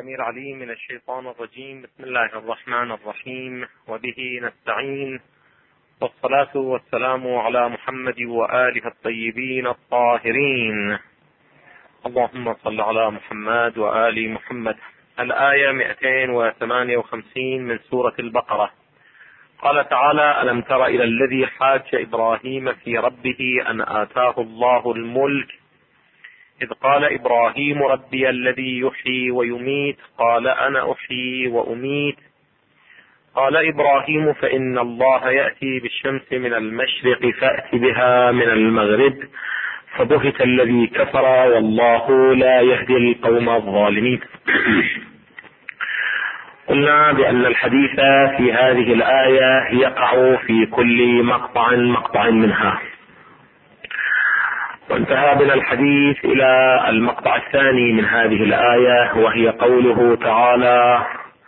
السميع العليم من الشيطان الرجيم. بسم الله الرحمن الرحيم، وبه نستعين، والصلاة والسلام على محمد وآله الطيبين الطاهرين. اللهم صل على محمد وآل محمد. الآية 258 من سورة البقرة. قال تعالى: ألم تر إلى الذي حاج إبراهيم في ربه أن آتاه الله الملك إذ قال إبراهيم ربي الذي يحيي ويميت قال أنا أحيي وأميت قال إبراهيم فإن الله يأتي بالشمس من المشرق فأت بها من المغرب فبهت الذي كفر والله لا يهدي القوم الظالمين. قلنا بأن الحديث في هذه الآية يقع في كل مقطع منها، وانتهى بنا الحديث إلى المقطع الثاني من هذه الآية، وهي قوله تعالى: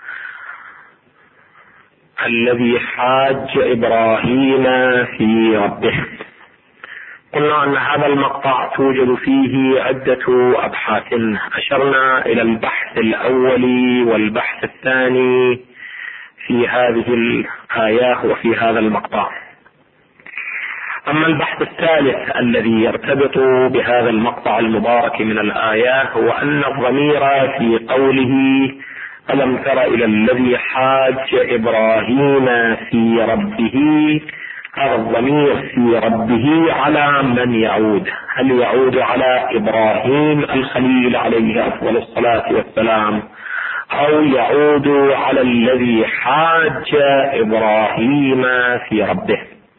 الذي حاج إبراهيم في ربه. قلنا أن هذا المقطع توجد فيه عدة أبحاث، أشرنا إلى البحث الأول والبحث الثاني في هذه الآية وفي هذا المقطع. أما البحث الثالث الذي يرتبط بهذا المقطع المبارك من الآية هو أن الضمير في قوله ألم تر إلى الذي حاج إبراهيم في ربه، هذا الضمير في ربه على من يعود؟ هل يعود على إبراهيم الخليل عليه أفضل الصلاة والسلام، أو يعود على الذي حاج إبراهيم في ربه؟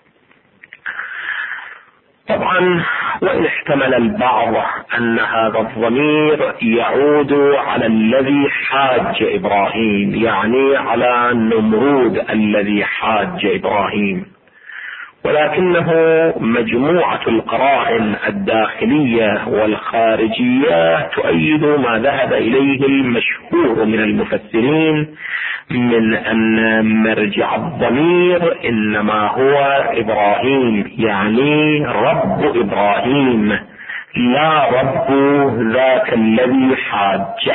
طبعا وإن احتمل البعض أن هذا الضمير يعود على الذي حاج إبراهيم، يعني على نمرود الذي حاج إبراهيم، ولكنه مجموعة القرائن الداخلية والخارجية تؤيد ما ذهب إليه المشهور من المفسرين من أن مرجع الضمير إنما هو إبراهيم، يعني رب إبراهيم، لا رب ذاك الذي حاج.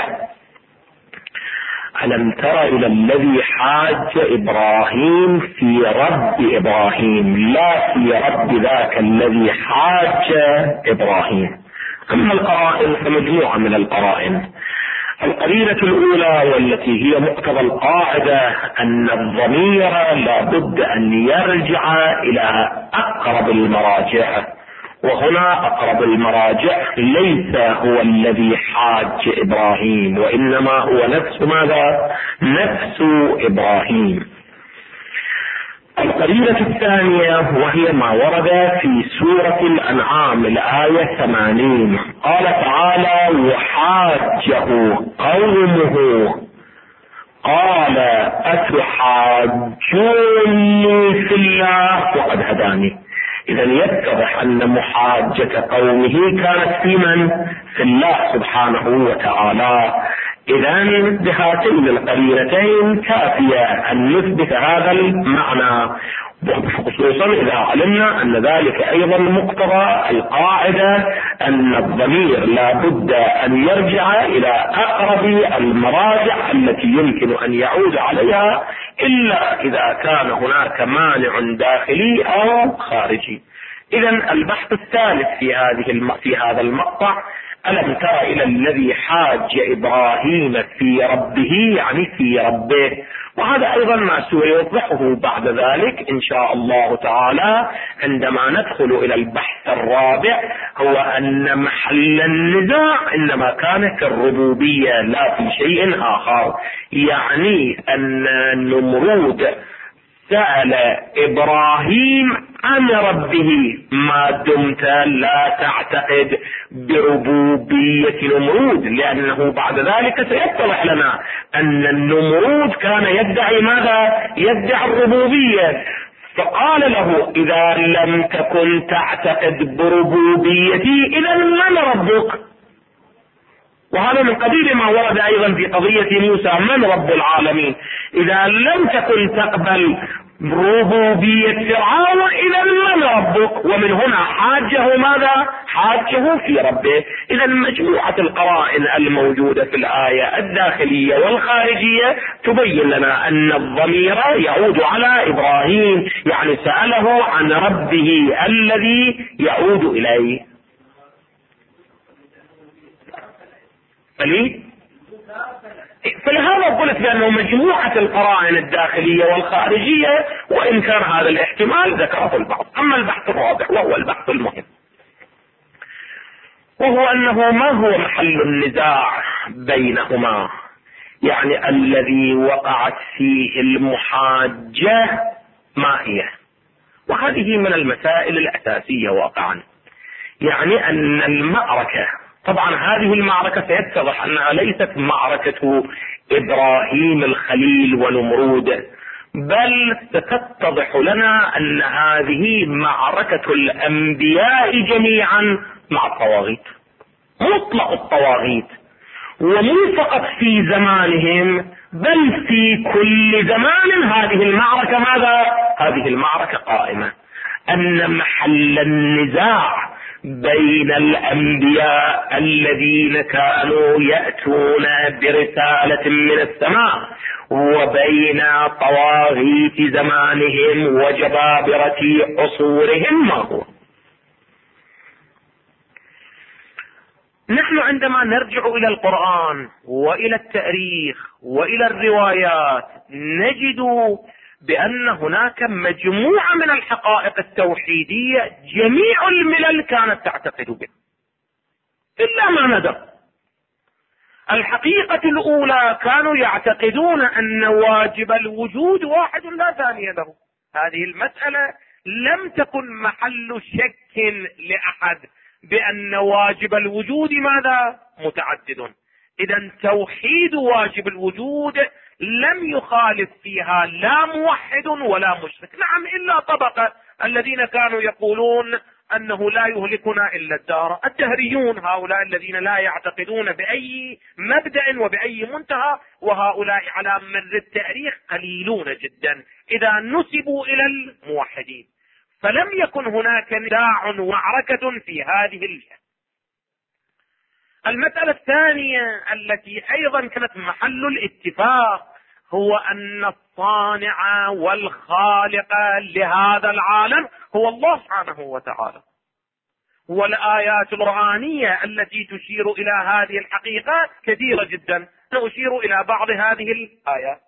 ألم تر إلى الذي حاج إبراهيم في رب إبراهيم، لا في رب ذاك الذي حاج إبراهيم. أما القرائن فمجموعة من القرائن. القرينة الأولى والتي هي مقتضى القاعدة أن الضمير لا بد أن يرجع إلى أقرب المراجع، وهنا أقرب المراجع ليس هو الذي حاج إبراهيم، وإنما هو نفس ماذا؟ نفس إبراهيم. القرينة الثانية وهي ما ورد في سورة الأنعام الآية 80، قال تعالى: وحاجه قومه قال أتحاجوني في الله وقد هداني. إذا يتضح أن محاجة قومه كانت في من؟ في الله سبحانه وتعالى. إذا بهاتين القرينتين كافية أن نثبت هذا المعنى، خصوصا إذا علمنا أن ذلك أيضا مقتضى القاعدة أن الضمير لا بد أن يرجع إلى أقرب المراجع التي يمكن أن يعود عليها، إلا إذا كان هناك مانع داخلي أو خارجي. إذا البحث الثالث في هذا المقطع: ألم تر إلى الذي حاج إبراهيم في ربه، يعني في ربه. وهذا أيضا ما سيوضحه بعد ذلك إن شاء الله تعالى عندما ندخل إلى البحث الرابع، هو أن محل النزاع إنما كان في الربوبية لا في شيء آخر. يعني أن نمرود سأل إبراهيم عن ربه ما دمت لا تعتقد بربوبية نمرود، لأنه بعد ذلك سيتضح لنا أن النمرود كان يدعي ماذا؟ يدعي الربوبية. فقال له: إذا لم تكن تعتقد بربوبيتي إذا من ربك؟ وهذا من قبيل ما ورد أيضا في قضية موسى: من رب العالمين؟ إذا لم تكن تقبل ربوبية فرعون، إذا من ربك؟ ومن هنا حاجه ماذا؟ حاجه في ربه. إذا مجموعة القرائن الموجودة في الآية الداخلية والخارجية تبين لنا أن الضمير يعود على إبراهيم، يعني سأله عن ربه الذي يعود إليه. فلهذا قلت بأنه مجموعة القرائن الداخلية والخارجية، وإن كان هذا الاحتمال ذكره البعض. أما البحث الرابع وهو البحث المهم، وهو أنه ما هو محل النزاع بينهما، يعني الذي وقعت فيه المحاجة ما هي؟ وهذه من المسائل الأساسية واقعا. يعني أن المعركة، طبعا هذه المعركة سيتضح أنها ليست معركة إبراهيم الخليل ونمرود، بل ستتضح لنا أن هذه معركة الأنبياء جميعا مع الطواغيت، مطلق الطواغيت، ومو فقط في زمانهم بل في كل زمان. هذه المعركة ماذا؟ هذه المعركة قائمة. أن محل النزاع بين الأنبياء الذين كانوا يأتون برسالة من السماء وبين طواغيت زمانهم وجبابرة عصورهم ما هو؟ نحن عندما نرجع إلى القرآن وإلى التاريخ وإلى الروايات نجد بأن هناك مجموعة من الحقائق التوحيدية جميع الملل كانت تعتقد بها إلا ما ندر. الحقيقة الأولى كانوا يعتقدون أن واجب الوجود واحد لا ثاني له. هذه المسألة لم تكن محل شك لأحد بأن واجب الوجود ماذا؟ متعدد. إذا توحيد واجب الوجود لم يخالف فيها لا موحد ولا مشرك. نعم، إلا طبقة الذين كانوا يقولون أنه لا يهلكنا إلا الدار، الدهريون، هؤلاء الذين لا يعتقدون بأي مبدأ وبأي منتهى، وهؤلاء على مر التاريخ قليلون جدا إذا نسبوا إلى الموحدين. فلم يكن هناك نزاع ومعركة في هذه الجهة. المسألة الثانية التي أيضا كانت محل الاتفاق هو أن الصانع والخالق لهذا العالم هو الله سبحانه وتعالى، والآيات القرآنية التي تشير إلى هذه الحقيقة كثيرة جدا. سأشير إلى بعض هذه الآيات.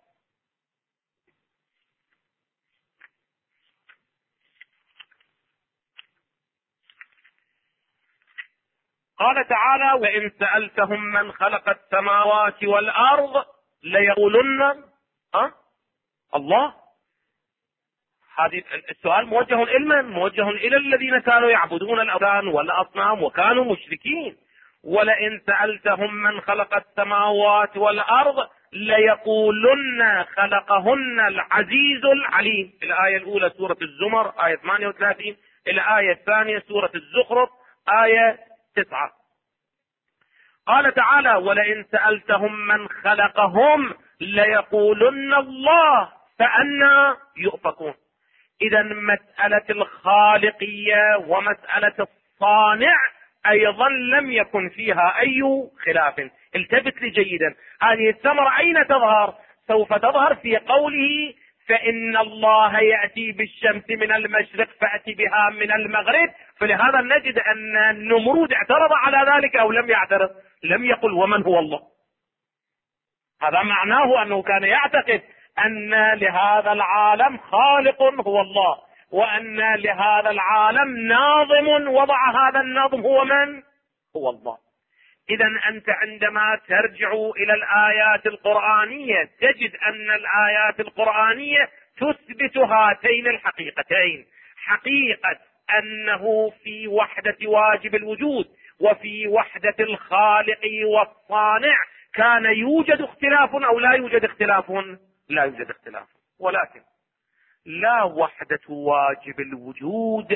قال تعالى: وإن سألتهم من خلق السماوات والأرض ليقولن الله. هذا السؤال موجه إلى موجه إلى الذين كانوا يعبدون الأوثان والأصنام وكانوا مشركين. ولئن سألتهم من خلق السماوات والأرض ليقولن خلقهن العزيز العليم. الآية الأولى سورة الزمر آية 38، الآية الثانية سورة الزخرف آية 9. قال تعالى: ولئن سألتهم من خلقهم ليقولن الله فأنى يؤفكون. إذا مسألة الخالقية ومسألة الصانع أيضا لم يكن فيها أي خلاف. التفت لي جيدا، هذه الثمرة أين تظهر؟ سوف تظهر في قوله: فإن الله يأتي بالشمس من المشرق فأتي بها من المغرب. فلهذا نجد أن النمرود اعترض على ذلك أو لم يعترض؟ لم يقل ومن هو الله. هذا معناه أنه كان يعتقد أن لهذا العالم خالق هو الله، وأن لهذا العالم ناظم وضع هذا النظم هو من؟ هو الله. إذا أنت عندما ترجع إلى الآيات القرآنية تجد أن الآيات القرآنية تثبت هاتين الحقيقتين: حقيقة أنه في وحدة واجب الوجود وفي وحدة الخالق والصانع كان يوجد اختلاف أو لا يوجد اختلاف؟ لا يوجد اختلاف. ولكن لا وحدة واجب الوجود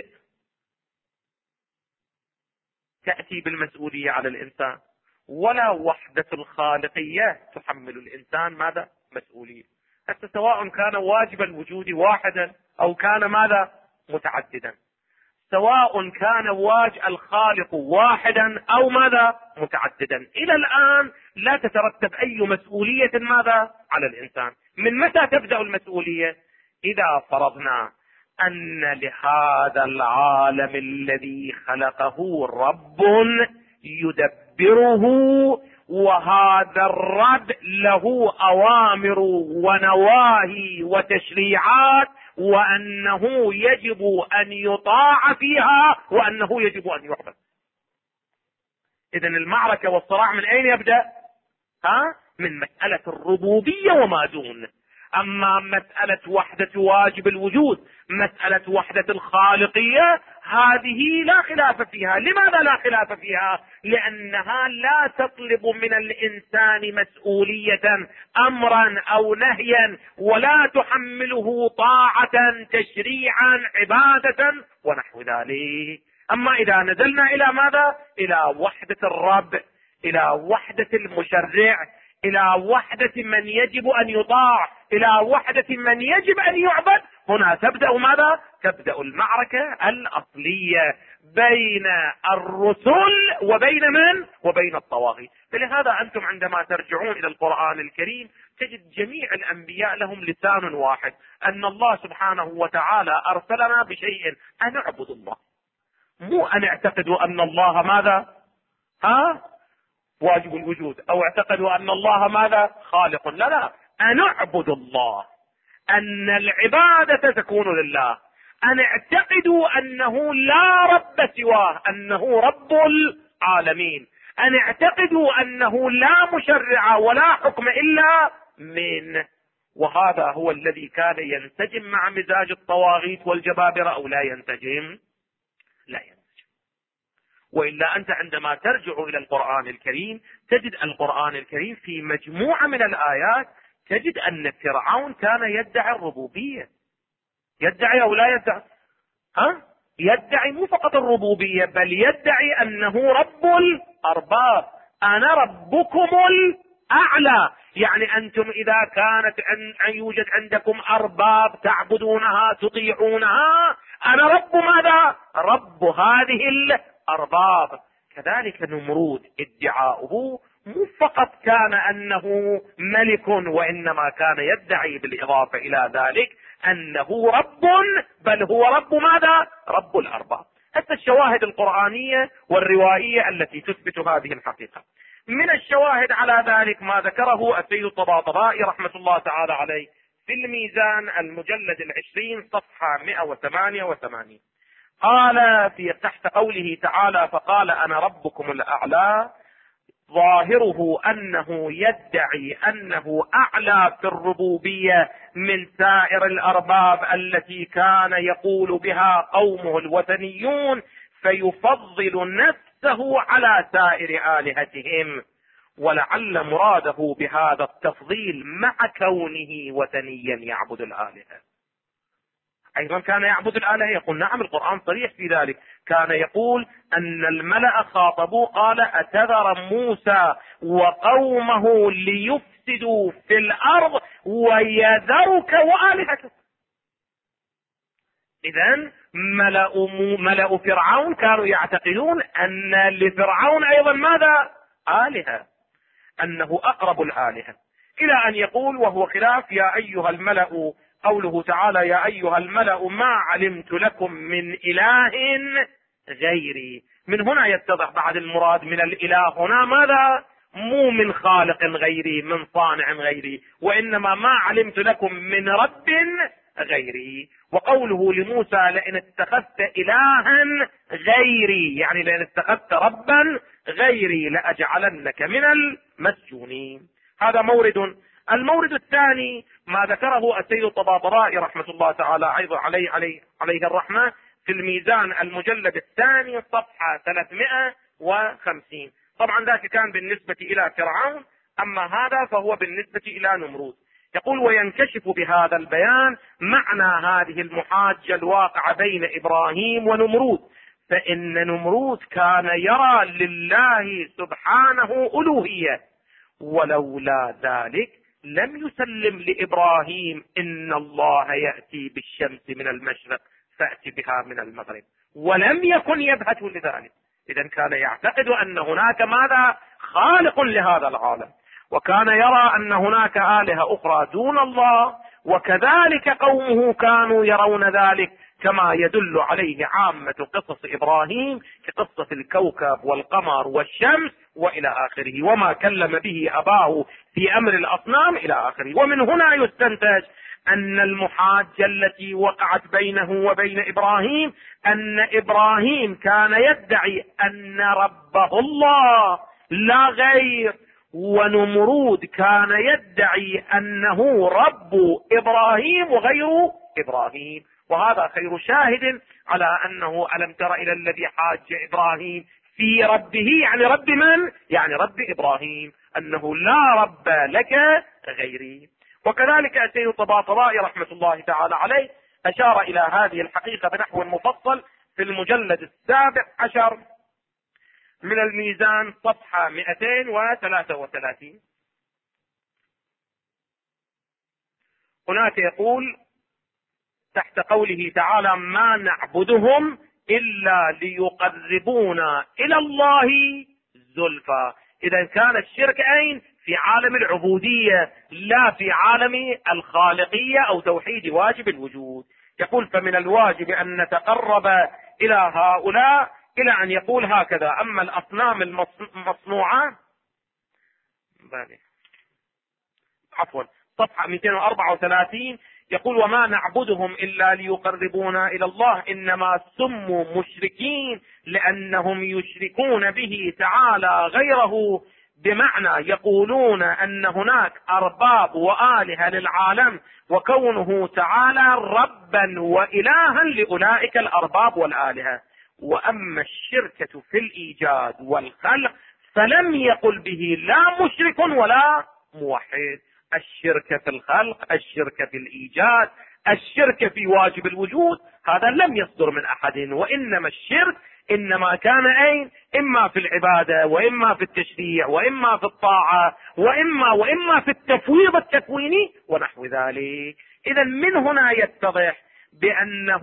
تأتي بالمسؤولية على الإنسان، ولا وحدة الخالقية تحمل الإنسان ماذا؟ مسؤولية. حتى سواء كان واجب الوجود واحدا أو كان ماذا متعددا، سواء كان الخالق واحدا أو ماذا متعددا، إلى الآن لا تترتب أي مسؤولية ماذا على الإنسان. من متى تبدأ المسؤولية؟ إذا فرضنا أن لهذا العالم الذي خلقه رب يدبره، وهذا الرب له أوامر ونواهي وتشريعات، وأنه يجب أن يطاع فيها، وأنه يجب أن يعبد. إذن المعركة والصراع من أين يبدأ؟ من مسألة الربوبية وما دون. أما مسألة وحدة واجب الوجود، مسألة وحدة الخالقية، هذه لا خلاف فيها. لماذا لا خلاف فيها؟ لأنها لا تطلب من الإنسان مسؤولية أمرا أو نهيا، ولا تحمله طاعة تشريعا عبادة ونحو ذلك. أما إذا نزلنا إلى ماذا؟ إلى وحدة الرب، إلى وحدة المشرع، إلى وحدة من يجب أن يطاع، إلى وحدة من يجب أن يعبد، هنا تبدأ ماذا؟ تبدأ المعركة الأصلية بين الرسل وبين من؟ وبين الطواغيت. فلهذا أنتم عندما ترجعون إلى القرآن الكريم تجد جميع الأنبياء لهم لسان واحد، أن الله سبحانه وتعالى أرسلنا بشيء أن نعبد الله، مو أن اعتقدوا أن الله ماذا؟ واجب الوجود، أو اعتقدوا أن الله ماذا؟ خالق. لا، أن اعبد الله، أن العبادة تكون لله، أن اعتقدوا أنه لا رب سواه، أنه رب العالمين، أن اعتقدوا أنه لا مشرع ولا حكم إلا من. وهذا هو الذي كان ينسجم مع مزاج الطواغيت والجبابرة، أو لا ينسجم؟ لا ينسجم. وإلا أنت عندما ترجع إلى القرآن الكريم تجد القرآن الكريم في مجموعة من الآيات تجد أن فرعون كان يدعي الربوبية. يدعي أو لا يدعي؟ يدعي مو فقط الربوبية، بل يدعي أنه رب الأرباب. أنا ربكم الأعلى، يعني أنتم إذا كانت أن يوجد عندكم أرباب تعبدونها تطيعونها، أنا رب ماذا؟ رب هذه الأرباب. كذلك نمرود ادعاؤه مو فقط كان أنه ملك، وإنما كان يدعي بالإضافة إلى ذلك أنه رب، بل هو رب ماذا؟ رب الأرباب. حتى الشواهد القرآنية والروائية التي تثبت هذه الحقيقة. من الشواهد على ذلك ما ذكره السيد الطباطبائي رحمة الله تعالى عليه في الميزان المجلد 20 صفحة 188، قال في تحت قوله تعالى: فقال أنا ربكم الأعلى، ظاهره أنه يدعي أنه أعلى في الربوبية من سائر الأرباب التي كان يقول بها قومه الوثنيون، فيفضل نفسه على سائر آلهتهم. ولعل مراده بهذا التفضيل مع كونه وثنيا يعبد الآلهة. أيضا كان يعبد الآلهة، يقول نعم القرآن صريح في ذلك. كان يقول أن الملأ خاطبوه قال: أتذر موسى وقومه ليفسدوا في الأرض ويذرك وآلهتك. إذن ملأ فرعون كانوا يعتقدون أن لفرعون أيضا ماذا؟ آلهة، أنه أقرب الآلهة، إلى أن يقول وهو خلاف: يا أيها الملأ، قوله تعالى: يا أيها الملأ ما علمت لكم من إله غيري. من هنا يتضح بعد المراد من الإله هنا ماذا؟ مو من خالق غيري، من صانع غيري، وإنما ما علمت لكم من رب غيري. وقوله لموسى: لئن اتخذت إلها غيري، يعني لئن اتخذت ربا غيري لأجعلنك من المسجونين. هذا مورد. المورد الثاني ما ذكره السيد الطباطبائي رحمة الله تعالى أيضا عليه الرحمة في الميزان المجلد 2 صفحة 350. طبعا ذاك كان بالنسبة إلى فرعون، أما هذا فهو بالنسبة إلى نمرود. يقول: وينكشف بهذا البيان معنى هذه المحاجة الواقعة بين إبراهيم ونمرود، فإن نمرود كان يرى لله سبحانه ألوهية، ولولا ذلك لم يسلم لإبراهيم إن الله يأتي بالشمس من المشرق فأتي بها من المغرب، ولم يكن يبهت لذلك. إذا كان يعتقد أن هناك ماذا؟ خالق لهذا العالم، وكان يرى أن هناك آلهة أخرى دون الله، وكذلك قومه كانوا يرون ذلك، كما يدل عليه عامة قصص إبراهيم كقصة الكوكب والقمر والشمس وإلى آخره، وما كلم به أباه في أمر الأصنام إلى آخره. ومن هنا يستنتج أن المحاجة التي وقعت بينه وبين إبراهيم أن إبراهيم كان يدعي أن ربه الله لا غير، ونمرود كان يدعي أنه رب إبراهيم وغير إبراهيم. وهذا خير شاهد على أنه ألم تر إلى الذي حاج إبراهيم في ربه، يعني رب من؟ يعني رب إبراهيم، أنه لا رب لك غيري. وكذلك السيد الطباطبائي رحمة الله تعالى عليه أشار إلى هذه الحقيقة بنحو مفصل في المجلد 17 من الميزان صفحة 233. هناك يقول تحت قوله تعالى: ما نعبدهم إلا ليقربونا إلى الله زلفى. إذا كان الشرك أين؟ في عالم العبودية، لا في عالم الخالقية أو توحيد واجب الوجود. يقول: فمن الواجب أن نتقرب إلى هؤلاء، إلى أن يقول هكذا: أما الأصنام المصنوعة، عفوا صفحة 234، يقول: وما نعبدهم إلا ليقربونا إلى الله إنما سموا مشركين لأنهم يشركون به تعالى غيره، بمعنى يقولون أن هناك أرباب وآلهة للعالم، وكونه تعالى ربا وإلها لأولئك الأرباب والآلهة. وأما الشركة في الإيجاد والخلق فلم يقل به لا مشرك ولا موحد. الشرك في الخلق، الشرك في الإيجاد، الشرك في واجب الوجود، هذا لم يصدر من أحد، وإنما الشرك إنما كان أين؟ إما في العبادة، وإما في التشريع، وإما في الطاعة، وإما في التفويض التكويني ونحو ذلك. إذا من هنا يتضح بأنه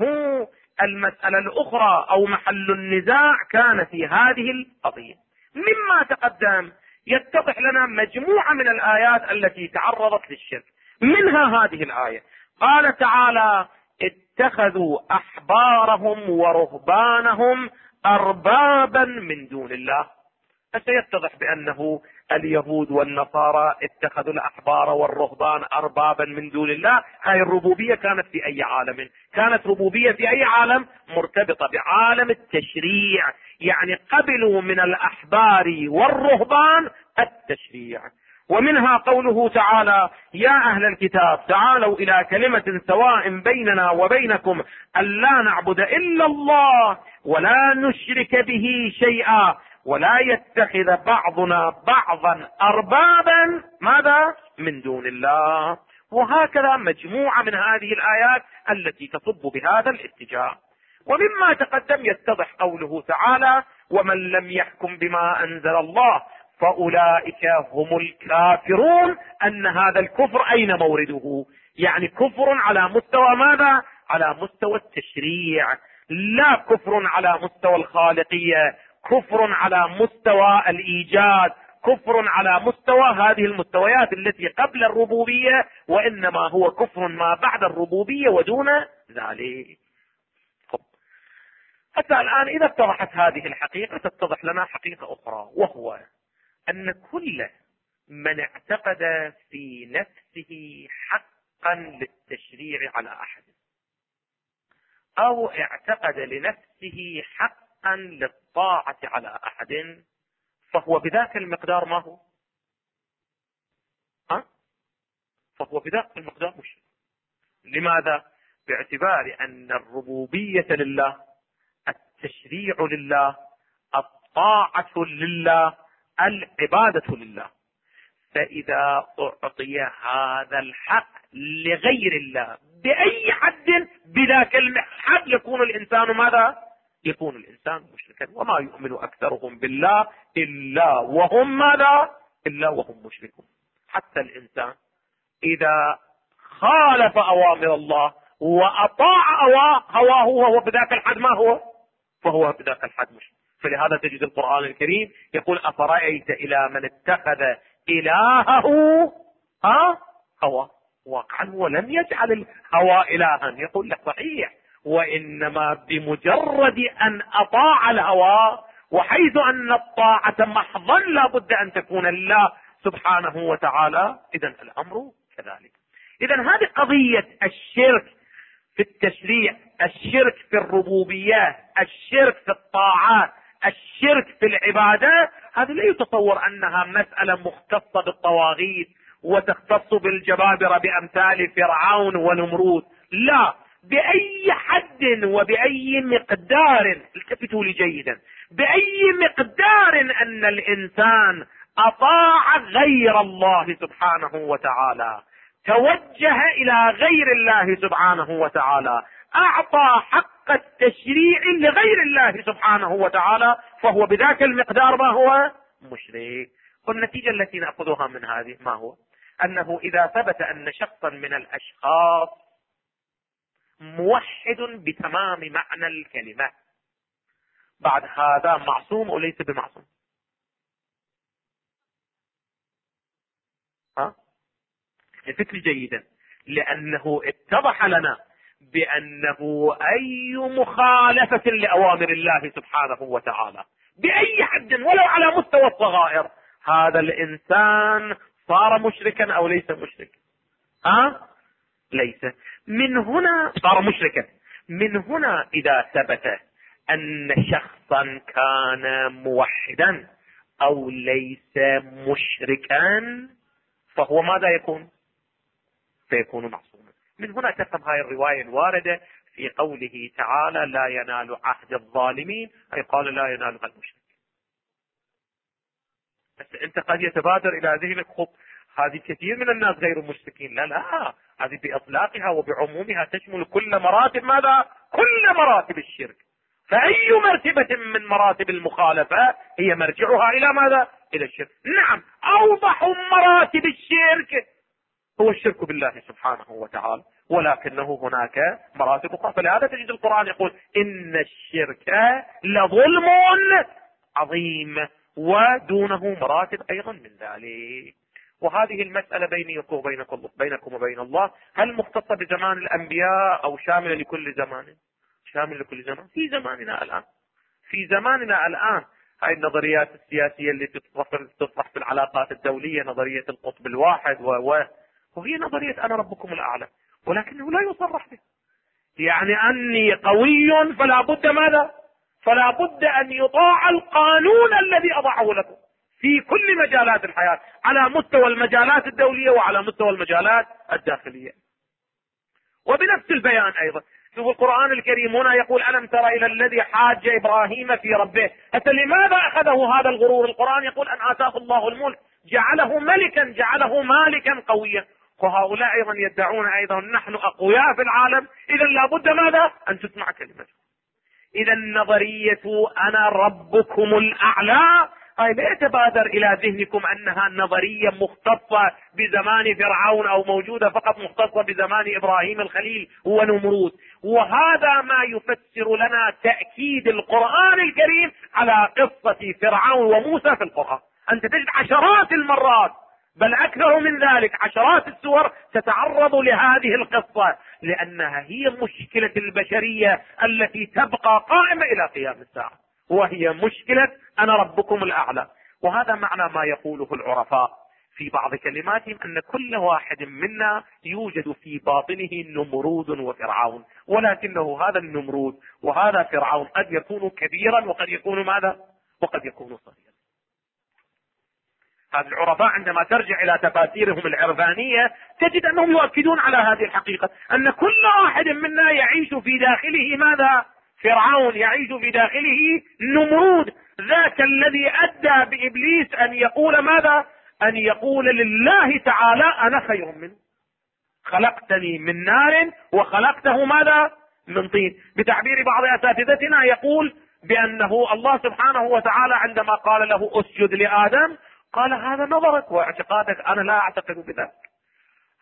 المسألة الأخرى أو محل النزاع كان في هذه القضية. مما تقدم يتضح لنا مجموعة من الآيات التي تعرضت للشرك، منها هذه الآية. قال تعالى: اتخذوا أحبارهم ورهبانهم أربابا من دون الله. فسيتضح بأنه اليهود والنصارى اتخذوا الأحبار والرهبان أربابا من دون الله. هاي الربوبية كانت في أي عالم؟ كانت ربوبية في أي عالم؟ مرتبطة بعالم التشريع، يعني قبلوا من الأحبار والرهبان التشريع. ومنها قوله تعالى: يا أهل الكتاب تعالوا إلى كلمة سواء بيننا وبينكم ألا نعبد إلا الله ولا نشرك به شيئا ولا يتخذ بعضنا بعضا أربابا ماذا؟ من دون الله. وهكذا مجموعة من هذه الآيات التي تصب بهذا الاتجاه. ومما تقدم يتضح قوله تعالى: ومن لم يحكم بما أنزل الله فأولئك هم الكافرون. أن هذا الكفر أين مورده؟ يعني كفر على مستوى ماذا؟ على مستوى التشريع، لا كفر على مستوى الخالقية، كفر على مستوى الإيجاد، كفر على مستوى هذه المستويات التي قبل الربوبية، وإنما هو كفر ما بعد الربوبية ودون ذلك. حتى الآن إذا اتضحت هذه الحقيقة تتضح لنا حقيقة أخرى، وهو أن كل من اعتقد في نفسه حقا للتشريع على أحد، أو اعتقد لنفسه حقا للطاعة على أحد، فهو بذاك المقدار ما هو؟ فهو بذاك المقدار مشرك. لماذا؟ باعتبار أن الربوبية لله، التشريع لله، الطاعة لله، العبادة لله. فإذا أعطي هذا الحق لغير الله بأي حد، بذاك الحد يكون الإنسان ماذا؟ يكون الإنسان مشركا. وما يؤمن أكثرهم بالله إلا وهم ماذا؟ إلا وهم مشركون. حتى الإنسان إذا خالف أوامر الله وأطاع هواه وهو بذاك الحد ما هو، فهو بذاك الحد مشرك. فلهذا تجد القرآن الكريم يقول أفرأيت إلى من اتخذ إلهه هوى. واقعا هو لم يجعل الهوى إلها، يقول لك صحيح، وإنما بمجرد أن أطاع الهوى، وحيث أن الطاعة محضا لا بد أن تكون لله سبحانه وتعالى، إذن الأمر كذلك. إذن هذه قضية الشرك في التشريع، الشرك في الربوبية، الشرك في الطاعات، الشرك في العبادة، هذه لا يتصور أنها مسألة مختصة بالطواغيت وتختص بالجبابرة بأمثال فرعون ونمرود. لا، بأي حد وبأي مقدار، التفتوا لي جيدا، بأي مقدار أن الإنسان أطاع غير الله سبحانه وتعالى، توجه إلى غير الله سبحانه وتعالى، أعطى حق التشريع لغير الله سبحانه وتعالى، فهو بذاك المقدار ما هو مشرك. والنتيجة التي نأخذها من هذه ما هو؟ أنه إذا ثبت أن شخصا من الأشخاص موحد بتمام معنى الكلمة، بعد هذا معصوم وليس بمعصوم؟ الفكر جيدا، لأنه اتضح لنا بأنه أي مخالفة لأوامر الله سبحانه وتعالى بأي حد ولو على مستوى الصغائر، هذا الإنسان صار مشركا أو ليس مشرك؟ ليس. من هنا صار مشركا. من هنا إذا ثبت أن شخصا كان موحدا أو ليس مشركا، فهو ماذا يكون؟ فيكون معصوما. من هنا تفهم هاي الرواية الواردة في قوله تعالى لا ينال عهد الظالمين، أي قال لا ينالها المشرك. بس أنت قد يتبادر إلى ذهنك هذه كثير من الناس غير مشركين. لا، هذه بإطلاقها وبعمومها تشمل كل مراتب ماذا؟ كل مراتب الشرك. فأي مرتبة من مراتب المخالفة هي مرجعها إلى ماذا؟ إلى الشرك. نعم، أوضح مراتب الشرك هو الشرك بالله سبحانه وتعالى، ولكنه هناك مراتب أخرى. فلهذا تجد القرآن يقول إن الشرك لظلم عظيم، ودونه مراتب أيضا من ذلك. وهذه المسألة بيني وبينكم وبين الله، هل مختصة بزمان الأنبياء أو شاملة لكل زمان؟ شامل لكل زمان. في زماننا الآن هاي النظريات السياسية اللي تطرح في العلاقات الدولية، نظرية القطب الواحد وهي نظرية أنا ربكم الأعلى، ولكنه لا يصرح به. يعني أني قوي فلا بد ماذا؟ فلا بد أن يطاع القانون الذي أضعه لكم في كل مجالات الحياة، على مستوى المجالات الدولية وعلى مستوى المجالات الداخلية. وبنفس البيان أيضا شوف القرآن الكريم هنا يقول ألم تر إلى الذي حاج إبراهيم في ربه. حتى لماذا أخذه هذا الغرور؟ القرآن يقول أن آتاه الله الملك، جعله ملكا، جعله مالكا قويا. وهؤلاء أيضا يدعون أيضا نحن أقوياء في العالم. إذا لابد ماذا؟ أن تسمع كلمته. إذا النظرية أنا ربكم الأعلى هاي لا يتبادر إلى ذهنكم أنها نظرية مختصة بزمان فرعون أو موجودة فقط مختصة بزمان إبراهيم الخليل ونمرود. وهذا ما يفسر لنا تأكيد القرآن الكريم على قصة فرعون وموسى في القرآن. أنت تجد عشرات المرات بل أكثر من ذلك عشرات السور تتعرض لهذه القصة، لأنها هي مشكلة البشرية التي تبقى قائمة إلى قيام الساعة، وهي مشكلة أنا ربكم الأعلى. وهذا معنى ما يقوله العرفاء في بعض كلماتهم أن كل واحد منا يوجد في باطنه نمرود وفرعون، ولكنه هذا النمرود وهذا فرعون قد يكون كبيرا وقد يكون ماذا؟ وقد يكون صغيرا. هذا العرفاء عندما ترجع إلى تفاسيرهم العرفانية تجد أنهم يؤكدون على هذه الحقيقة، أن كل واحد منا يعيش في داخله ماذا؟ فرعون، يعيش في داخله نمرود، ذاك الذي أدى بإبليس أن يقول ماذا؟ أن يقول لله تعالى أنا خير منه، خلقتني من نار وخلقته ماذا؟ من طين. بتعبير بعض أساتذتنا يقول بأنه الله سبحانه وتعالى عندما قال له أسجد لآدم قال هذا نظرك واعتقادك، أنا لا أعتقد بذلك.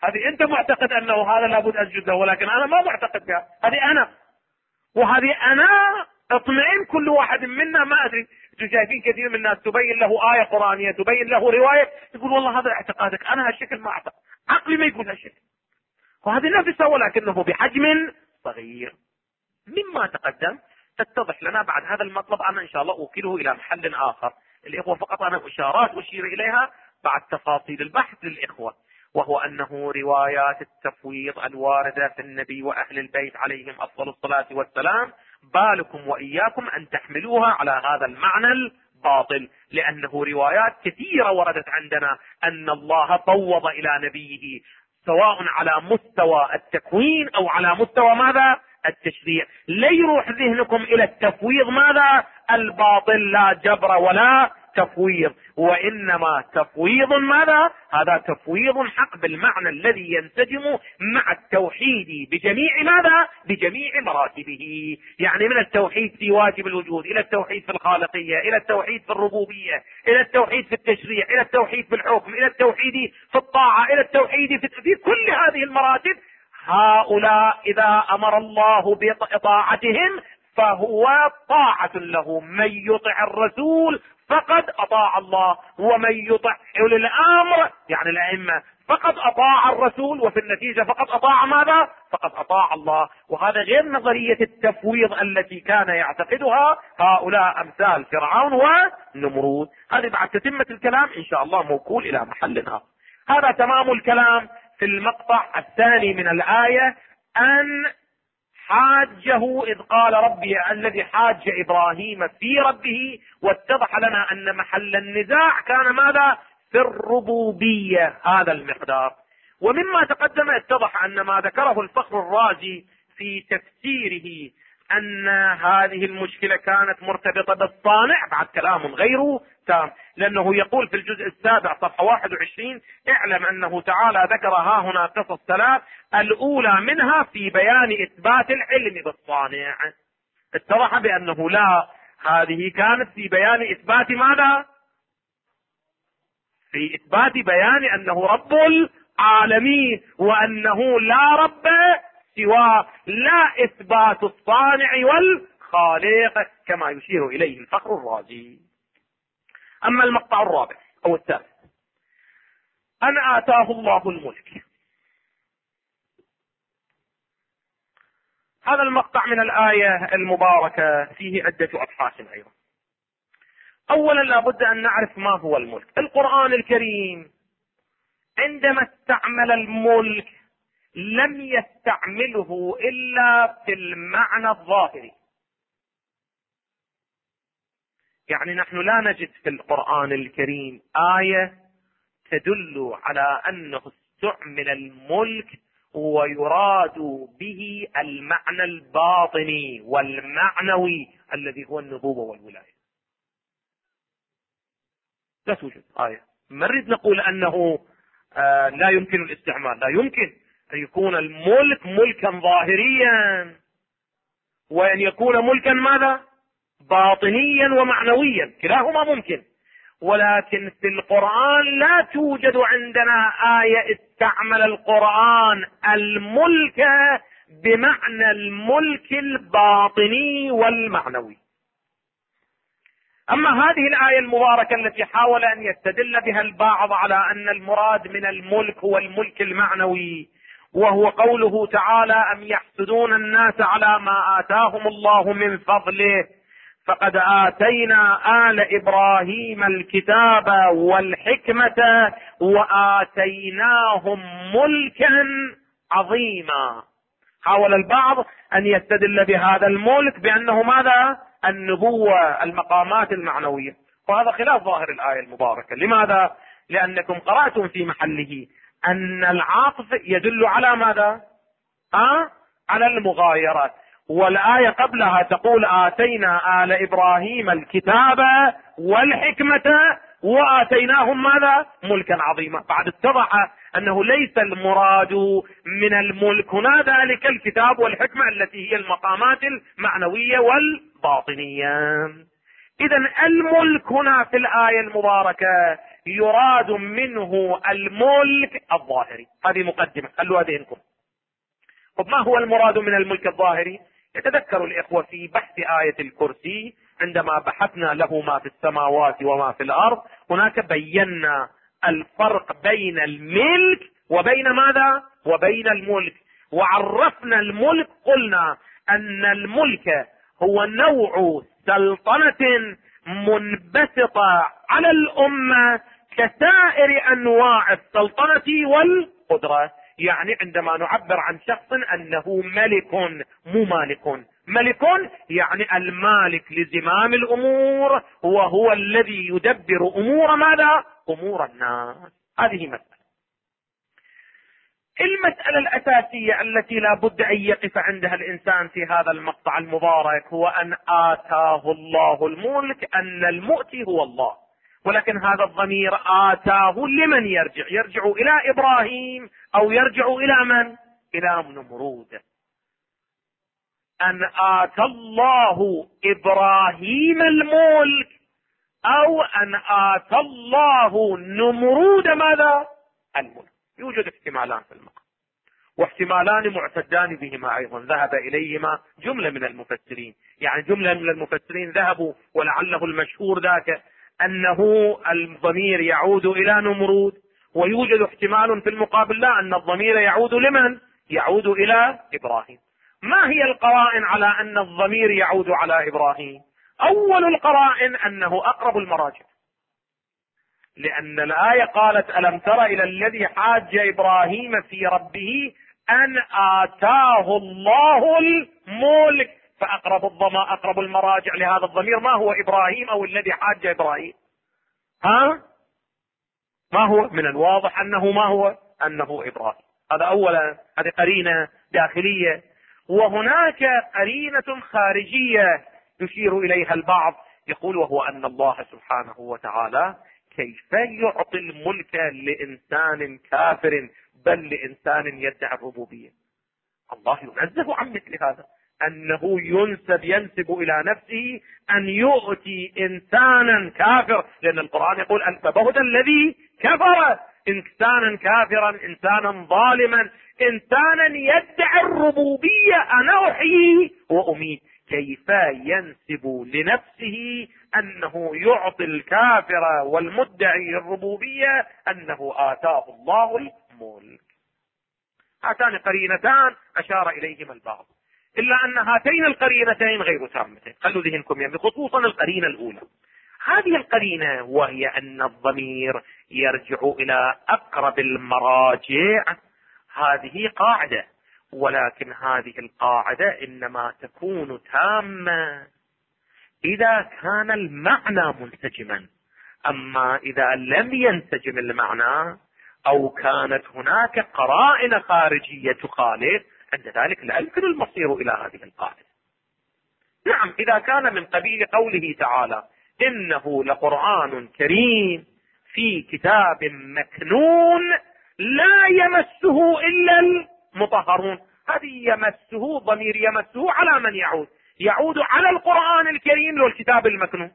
هذه انت معتقد انه هذا لابد اسجد له، ولكن انا ما معتقد بها، هذه انا، وهذه انا اطمئن كل واحد منا. ما ادري، انتم شايفين كثير من الناس تبين له آية قرآنية، تبين له رواية، يقول والله هذا اعتقادك، انا هالشكل ما اعتقد، عقلي ما يقول هالشكل، وهذه نفسها ولكنه بحجم صغير. مما تقدم تتضح لنا بعد هذا المطلب، انا ان شاء الله اوكله الى محل اخر. الاخوة فقط انا اشارات اشير اليها بعد تفاصيل البحث للاخوة، وهو انه روايات التفويض الواردة في النبي واهل البيت عليهم افضل الصلاة والسلام، بالكم واياكم ان تحملوها على هذا المعنى الباطل، لانه روايات كثيرة وردت عندنا ان الله فوض الى نبيه، سواء على مستوى التكوين او على مستوى ماذا؟ التشريع. لا يروح ذهنكم الى التفويض ماذا؟ الباطل، لا جبر ولا تفويض، وانما تفويض ماذا؟ هذا تفويض حق بالمعنى الذي ينسجم مع التوحيد بجميع ماذا؟ بجميع مراتبه. يعني من التوحيد في واجب الوجود، الى التوحيد في الخالقية، الى التوحيد في الربوبية، الى التوحيد في التشريع، الى التوحيد في الحكم، الى التوحيد في الطاعة، الى التوحيد في كل هذه المراتب. هؤلاء اذا امر الله بطاعتهم فهو طاعة له. من يطع الرسول فقد اطاع الله، ومن يطع اولي الامر يعني الائمة فقد اطاع الرسول، وفي النتيجة فقد اطاع ماذا؟ فقد اطاع الله. وهذا غير نظرية التفويض التي كان يعتقدها هؤلاء امثال فرعون ونمرود. هذه بعد تتمة الكلام ان شاء الله موكول الى محل اخر. هذا تمام الكلام في المقطع الثاني من الآية، أن حاجه إذ قال ربي، الذي حاج إبراهيم في ربه، واتضح لنا أن محل النزاع كان ماذا؟ في الربوبية، هذا المقدار. ومما تقدم اتضح أن ما ذكره الفخر الرازي في تفسيره أن هذه المشكلة كانت مرتبطة بالصانع، بعد كلام غير تام، لأنه يقول في الجزء السابع صفحة 21: اعلم أنه تعالى ذكر ها هنا قصص ثلاث، الأولى منها في بيان إثبات العلم بالصانع. اتضح بأنه لا، هذه كانت في بيان إثبات ماذا؟ في إثبات بيان أنه رب العالمين، وأنه لا رب سواه، لا إثبات الصانع والخالق كما يشير إليه الفخر الرازي. أما المقطع الرابع أو الثالث، أن آتاه الله الملك. هذا المقطع من الآية المباركة فيه عدة أبحاث أيضا. أولا لابد أن نعرف ما هو الملك. القرآن الكريم عندما استعمل الملك لم يستعمله إلا في المعنى الظاهري. يعني نحن لا نجد في القرآن الكريم آية تدل على أنه استعمل الملك ويراد به المعنى الباطني والمعنوي الذي هو النبوة والولاية. لا توجد آية. ما نريد نقول أنه لا يمكن الاستعمال، لا يمكن أن يكون الملك ملكا ظاهريا، وأن يكون ملكا ماذا؟ باطنيا ومعنويا، كلاهما ممكن. ولكن في القرآن لا توجد عندنا آية استعمل القرآن الملك بمعنى الملك الباطني والمعنوي. أما هذه الآية المباركة التي حاول أن يستدل بها البعض على أن المراد من الملك هو الملك المعنوي، وهو قوله تعالى: أم يحسدون الناس على ما آتاهم الله من فضله فقد آتينا آل إبراهيم الكتاب والحكمة وآتيناهم ملكا عظيما. حاول البعض أن يستدل بهذا الملك بأنه ماذا؟ النبوة، المقامات المعنوية، وهذا خلاف ظاهر الآية المباركة. لماذا؟ لأنكم قرأتم في محله أن العاطف يدل على ماذا؟ على المغايرات، والآية قبلها تقول آتينا آل إبراهيم الكتاب والحكمة وآتيناهم ماذا؟ ملكا عظيما. بعد اتضح أنه ليس المراد من الملك هنا ذلك الكتاب والحكمة التي هي المقامات المعنوية والباطنية. إذن الملك هنا في الآية المباركة يراد منه الملك الظاهري. هذه مقدمة، خلوها ذهنكم. طب ما هو المراد من الملك الظاهري؟ يتذكر الإخوة في بحث آية الكرسي عندما بحثنا له ما في السماوات وما في الأرض، هناك بينا الفرق بين الملك وبين ماذا؟ وبين الملك. وعرفنا الملك، قلنا أن الملك هو نوع سلطنة منبسطة على الأمة كسائر أنواع السلطنة والقدرة. يعني عندما نعبر عن شخص أنه ملك، مو مالك. ملك يعني المالك لزمام الأمور، وهو الذي يدبر أمور ماذا؟ أمور الناس. هذه مسألة. المسألة الأساسية التي لا بد أن يقف عندها الإنسان في هذا المقطع المبارك هو أن آتاه الله الملك، أن المؤتي هو الله. ولكن هذا الضمير آتاه لمن يرجع؟ يرجع إلى إبراهيم أو يرجع إلى من؟ إلى نمرود. أن آتى الله إبراهيم الملك أو أن آتى الله نمرود ماذا؟ الملك. يوجد احتمالان في المقام، واحتمالان معتدان بهما أيضا، ذهب إليهما جملة من المفسرين. يعني جملة من المفسرين ذهبوا، ولعله المشهور ذاك أنه الضمير يعود إلى نمرود، ويوجد احتمال في المقابل لا، أن الضمير يعود لمن؟ يعود إلى إبراهيم. ما هي القرائن على أن الضمير يعود على إبراهيم؟ أول القرائن أنه أقرب المراجع، لأن الآية قالت ألم تر إلى الذي حاج إبراهيم في ربه أن آتاه الله الملك، فأقرب المراجع لهذا الضمير ما هو؟ إبراهيم أو الذي حاج إبراهيم. ما هو؟ من الواضح أنه ما هو؟ أنه إبراهيم. هذا أولا، هذه قرينة داخلية. وهناك قرينة خارجية يشير إليها البعض، يقول وهو أن الله سبحانه وتعالى كيف يعطي الملك لإنسان كافر، بل لإنسان يدعي الربوبية؟ الله ينزه عن مثل هذا، أنه ينسب إلى نفسه أن يؤتي إنسانا كافر، لأن القرآن يقول أن فبهت الذي كفر، إنسانا كافرا، إنسانا ظالما، إنسانا يدعي الربوبية، أنا أحيي وأميت. كيف ينسب لنفسه أنه يعطي الكافر والمدعي الربوبية أنه آتاه الله الملك؟ هاتان قرينتان أشار إليهما البعض، إلا أن هاتين القرينتين غير تامتين. خلوا ذهنكم يعني، خصوصا القرينة الأولى. هذه القرينة وهي أن الضمير يرجع إلى أقرب المراجع، هذه قاعدة، ولكن هذه القاعدة إنما تكون تامة إذا كان المعنى منسجما. أما إذا لم ينسجم المعنى أو كانت هناك قرائن خارجية تخالف، عند ذلك لا يمكن المصير إلى هذه القاعدة. نعم، إذا كان من قبيل قوله تعالى إنه لقرآن كريم في كتاب مكنون لا يمسه إلا المطهرون، هذه يمسه، ضمير يمسه على من يعود؟ يعود على القرآن الكريم والكتاب المكنون.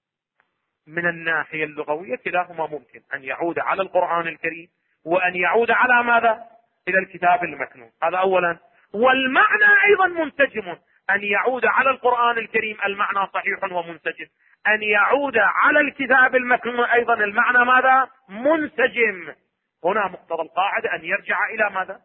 من الناحية اللغوية كلاهما ممكن، أن يعود على القرآن الكريم وأن يعود على ماذا؟ إلى الكتاب المكنون. هذا أولا. والمعنى أيضا منسجم، أن يعود على القرآن الكريم المعنى صحيح ومنسجم، أن يعود على الكتاب المكنون أيضا المعنى ماذا؟ منسجم. هنا مقتضى القاعدة أن يرجع إلى ماذا؟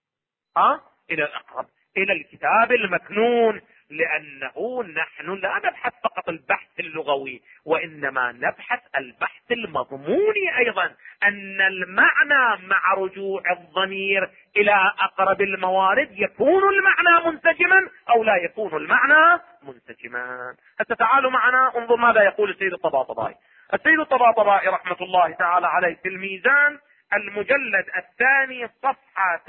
إلى الأقرب، إلى الكتاب المكنون، لأنه نحن لا نبحث فقط البحث اللغوي، وإنما نبحث البحث المضموني أيضا، أن المعنى مع رجوع الضمير إلى أقرب الموارد يكون المعنى منسجما أو لا يكون المعنى منسجما. حتى تعالوا معنا انظر ماذا يقول السيد الطباطبائي. السيد الطباطبائي رحمة الله تعالى عليه في الميزان المجلد الثاني صفحة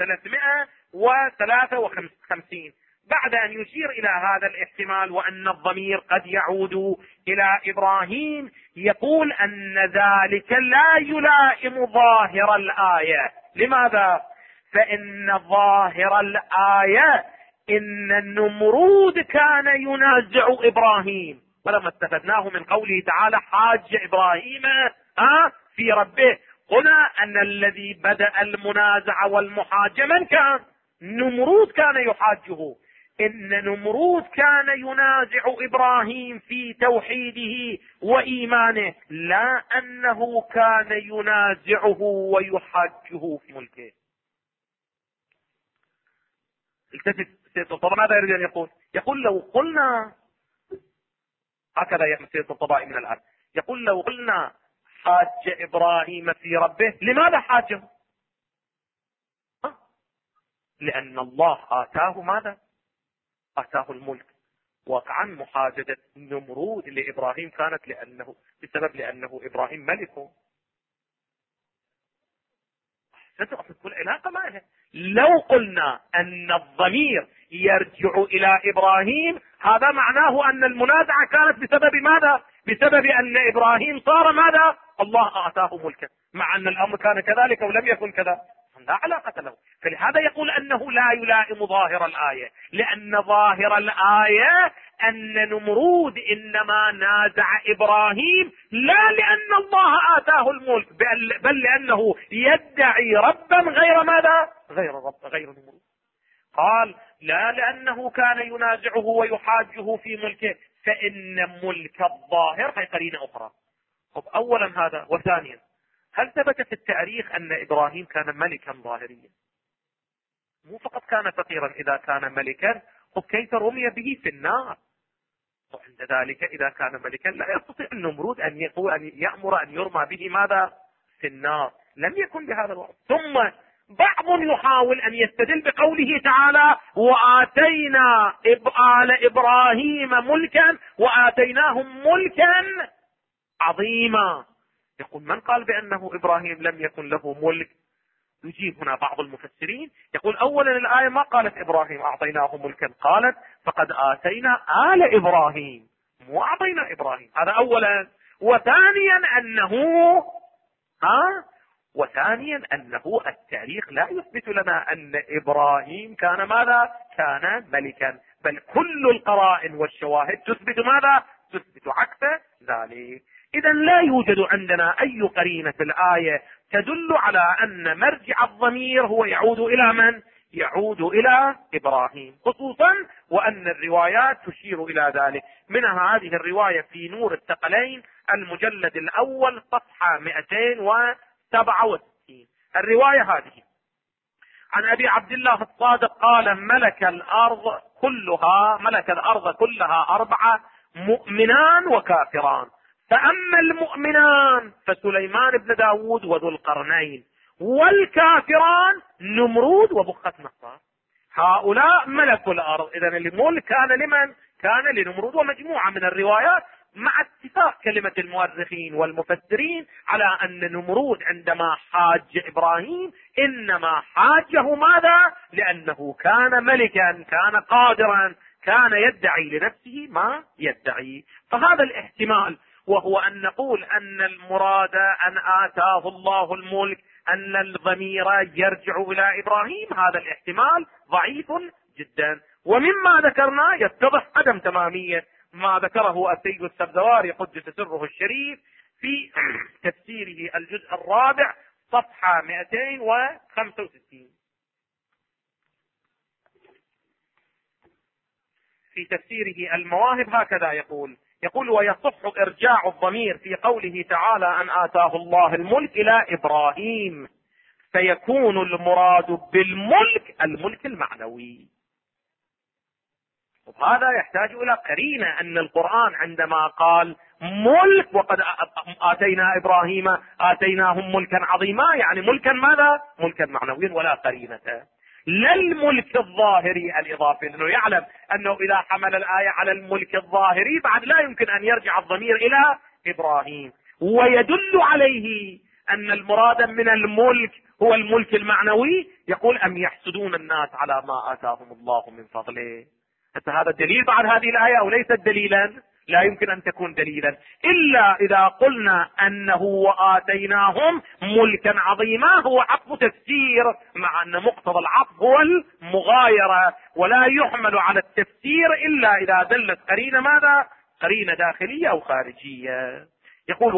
353، بعد أن يشير إلى هذا الاحتمال وأن الضمير قد يعود إلى إبراهيم، يقول أن ذلك لا يلائم ظاهر الآية. لماذا؟ فإن ظاهر الآية إن النمرود كان ينازع إبراهيم، ولما استفدناه من قوله تعالى حاج إبراهيم في ربه. هنا أن الذي بدأ المنازعة والمحاجة من كان؟ نمرود كان يحاجه. إن نمرود كان ينازع إبراهيم في توحيده وإيمانه، لا أنه كان ينازعه ويحاجه في ملكه. التفت سيد الطبع ماذا يريد أن يقول؟ يقول لو قلنا هكذا يا سيد الطبع من الآن، يقول لو قلنا حاج إبراهيم في ربه، لماذا حاجه؟ لأن الله آتاه ماذا؟ آتاه الملك. واقعا محاجدة نمرود لإبراهيم كانت لأنه إبراهيم ملكه. كل علاقة معها. لو قلنا أن الضمير يرجع إلى إبراهيم، هذا معناه أن المنازعة كانت بسبب ماذا؟ بسبب أن إبراهيم صار ماذا؟ الله آتاه ملكا، مع أن الأمر كان كذلك ولم يكن كذا، لا علاقة له. فلهذا يقول أنه لا يلائم ظاهر الآية، لأن ظاهر الآية أن نمرود إنما نازع إبراهيم لا لأن الله آتاه الملك، بل لأنه يدعي ربا غير ماذا؟ غير رب، غير نمرود. قال لا لأنه كان ينازعه ويحاجه في ملكه، فإن ملك الظاهر هي قرينة أخرى. طب أولا هذا، وثانيا هل ثبت في التاريخ أن إبراهيم كان ملكا ظاهريا؟ مو فقط كان فقيرا، إذا كان ملكا طب كيف رمي به في النار؟ وعند ذلك إذا كان ملكا لا يستطيع النمرود أن يأمر أن يرمى به ماذا؟ في النار. لم يكن بهذا الوقت. ثم بعض يحاول أن يستدل بقوله تعالى وآتينا آل إبراهيم ملكا وآتيناهم ملكا عظيما. يقول من قال بأنه إبراهيم لم يكن له ملك؟ يجيب هنا بعض المفسرين يقول أولا الآية ما قالت إبراهيم أعطيناه ملكا، قالت فقد آتينا آل إبراهيم، مو أعطينا إبراهيم. هذا أولا. وثانيا أنه التاريخ لا يثبت لنا أن إبراهيم كان ماذا؟ كان ملكا، بل كل القرائن والشواهد تثبت ماذا؟ تثبت عكس ذلك. إذا لا يوجد عندنا أي قرينة في الآية تدل على أن مرجع الضمير هو يعود إلى من؟ يعود إلى إبراهيم، خصوصا وأن الروايات تشير إلى ذلك. منها هذه الرواية في نور الثقلين المجلد الأول صفحة 267. الرواية هذه عن أبي عبد الله الصادق قال ملك الأرض كلها 4 مؤمنان وكافران، فأما المؤمنان فسليمان بن داود وذو القرنين، والكافران نمرود وبخت نصار. هؤلاء ملكوا الأرض. إذن الملك كان لمن؟ كان لنمرود. ومجموعة من الروايات مع اتفاق كلمة المؤرخين والمفسرين على أن نمرود عندما حاج إبراهيم إنما حاجه ماذا؟ لأنه كان ملكا، كان قادرا، كان يدعي لنفسه ما يدعي. فهذا الاحتمال، وهو أن نقول أن المراد أن آتاه الله الملك، أن الضمير يرجع إلى إبراهيم، هذا الاحتمال ضعيف جدا. ومما ذكرنا يتضح عدم تمامية ما ذكره السيد السبزواري قدس سره الشريف في تفسيره الجزء الرابع صفحة 265. في تفسيره المواهب هكذا يقول ويصح إرجاع الضمير في قوله تعالى أن آتاه الله الملك إلى إبراهيم، فيكون المراد بالملك الملك المعنوي. وهذا يحتاج إلى قرينة أن القرآن عندما قال ملك وقد آتينا إبراهيم آتيناهم ملكا عظيما، يعني ملكا ماذا؟ ملكا معنويا، ولا قرينة. لا الملك الظاهري الإضافي، لأنه يعلم أنه إذا حمل الآية على الملك الظاهري بعد لا يمكن أن يرجع الضمير إلى إبراهيم. ويدل عليه أن المراد من الملك هو الملك المعنوي. يقول أم يحسدون الناس على ما آتاهم الله من فضله. هذا الدليل بعد هذه الآية أو ليس دليلا؟ لا يمكن أن تكون دليلا إلا إذا قلنا أنه وآتيناهم ملكا عظيما هو عطف تفسير، مع أن مقتضى العطف هو المغايرة، ولا يحمل على التفسير إلا إذا دلت قرينة ماذا؟ قرينة داخلية أو خارجية. يقول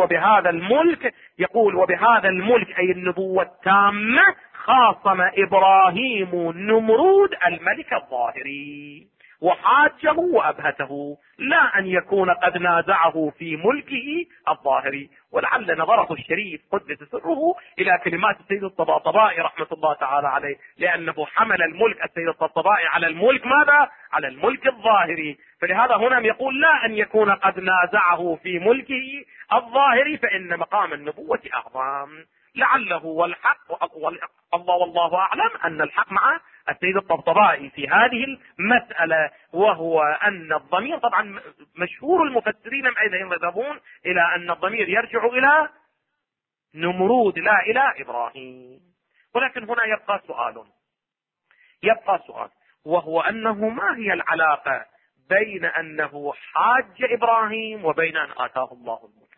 وبهذا الملك أي النبوة التامة خاصم إبراهيم نمرود الملك الظاهري وحاجه وأبهته، لا أن يكون قد نازعه في ملكه الظاهري. ولعل نظره الشريف قدس سره إلى كلمات السيد الطباطبائي رحمة الله تعالى عليه، لأنه حمل الملك السيد الطباطبائي على الملك ماذا؟ على الملك الظاهري. فلهذا هنا يقول لا أن يكون قد نازعه في ملكه الظاهري، فإن مقام النبوة أعظم. لعله والحق الله والله أعلم أن الحق مع السيد الطبطبائي في هذه المسألة، وهو أن الضمير طبعا مشهور المفسرين أيضا يذهبون إلى أن الضمير يرجع إلى نمرود لا إلى إبراهيم. ولكن هنا يبقى سؤال وهو أنه ما هي العلاقة بين أنه حاج إبراهيم وبين أن آتاه الله الملك؟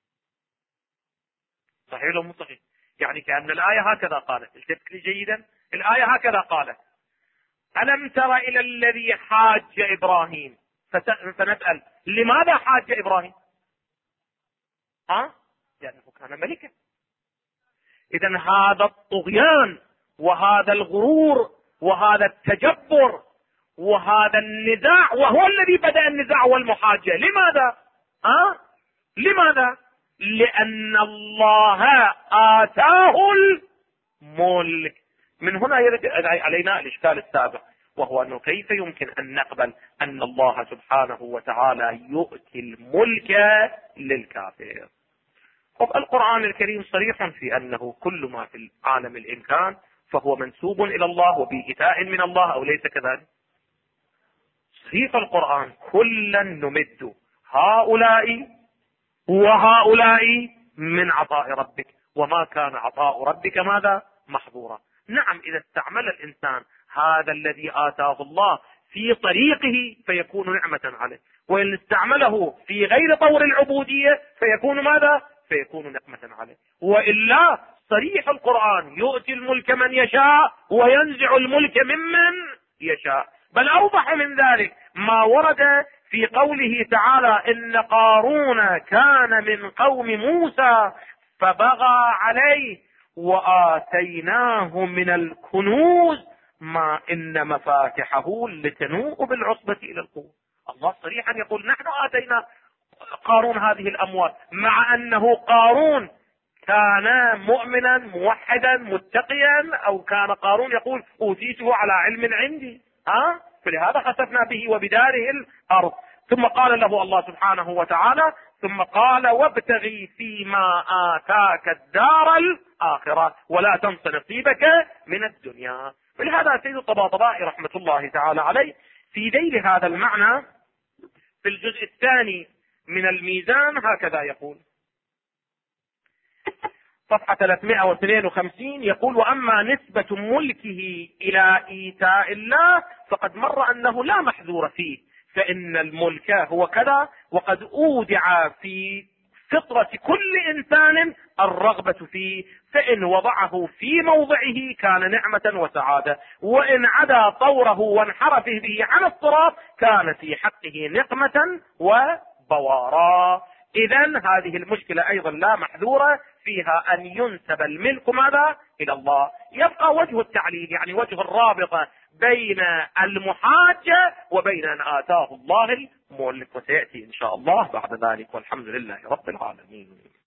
صحيح لو مو صحيح؟ يعني كأن الآية هكذا قالت، التفت لي جيدا، الآية هكذا قالت: ألم تر إلى الذي حاج إبراهيم، فنسأل لماذا حاج إبراهيم؟ لأنه كان ملكا. إذا هذا الطغيان وهذا الغرور وهذا التجبر وهذا النزاع، وهو الذي بدأ النزاع والمحاجة، لماذا؟ لأن الله آتاه الملك. من هنا يرد علينا الإشكال السابق، وهو أنه كيف يمكن أن نقبل أن الله سبحانه وتعالى يؤتي الملك للكافر؟ القرآن الكريم صريح في أنه كل ما في العالم الإمكان فهو منسوب إلى الله وبإيتاء من الله، أو ليس كذلك؟ صحيح القرآن: كلا نمد هؤلاء وهؤلاء من عطاء ربك وما كان عطاء ربك ماذا؟ محظورا. نعم، إذا استعمل الإنسان هذا الذي آتاه الله في طريقه فيكون نعمة عليه، وإن استعمله في غير طور العبودية فيكون ماذا؟ فيكون نقمة عليه. وإلا صريح القرآن: يؤتي الملك من يشاء وينزع الملك ممن يشاء. بل أوضح من ذلك ما ورد في قوله تعالى: إن قارون كان من قوم موسى فبغى عليه وآتيناه من الكنوز ما إن مفاتحه لتنوء بالعصبة إلى القوة. الله صريحا يقول: نحن آتينا قارون هذه الأموال، مع أنه قارون كان مؤمنا موحدا متقيا، أو كان قارون يقول: أوتيته على علم عندي، فلهذا خسفنا به وبداره الأرض. ثم قال له الله سبحانه وتعالى: ثم قال: وابتغي فيما آتاك الدار الآخرة ولا تنس نصيبك من الدنيا. ولهذا سيد الطباطبائي رحمة الله تعالى عليه في ذيل هذا المعنى في الجزء الثاني من الميزان هكذا يقول، صفحة 352، يقول: وأما نسبة ملكه إلى إيتاء الله فقد مر أنه لا محذور فيه، فإن الملك هو كذا، وقد أودع في فطرة كل إنسان الرغبة فيه، فإن وضعه في موضعه كان نعمة وسعادة، وإن عدا طوره وانحرف به عن الصراط كان في حقه نقمة وبوارا. إذن هذه المشكلة أيضا لا محذورة فيها أن ينسب الملك ماذا؟ إلى الله. يبقى وجه التعليل، يعني وجه الرابطة بين المحاجة وبين أن آتاه الله الملك، وسيأتي إن شاء الله بعد ذلك، والحمد لله رب العالمين.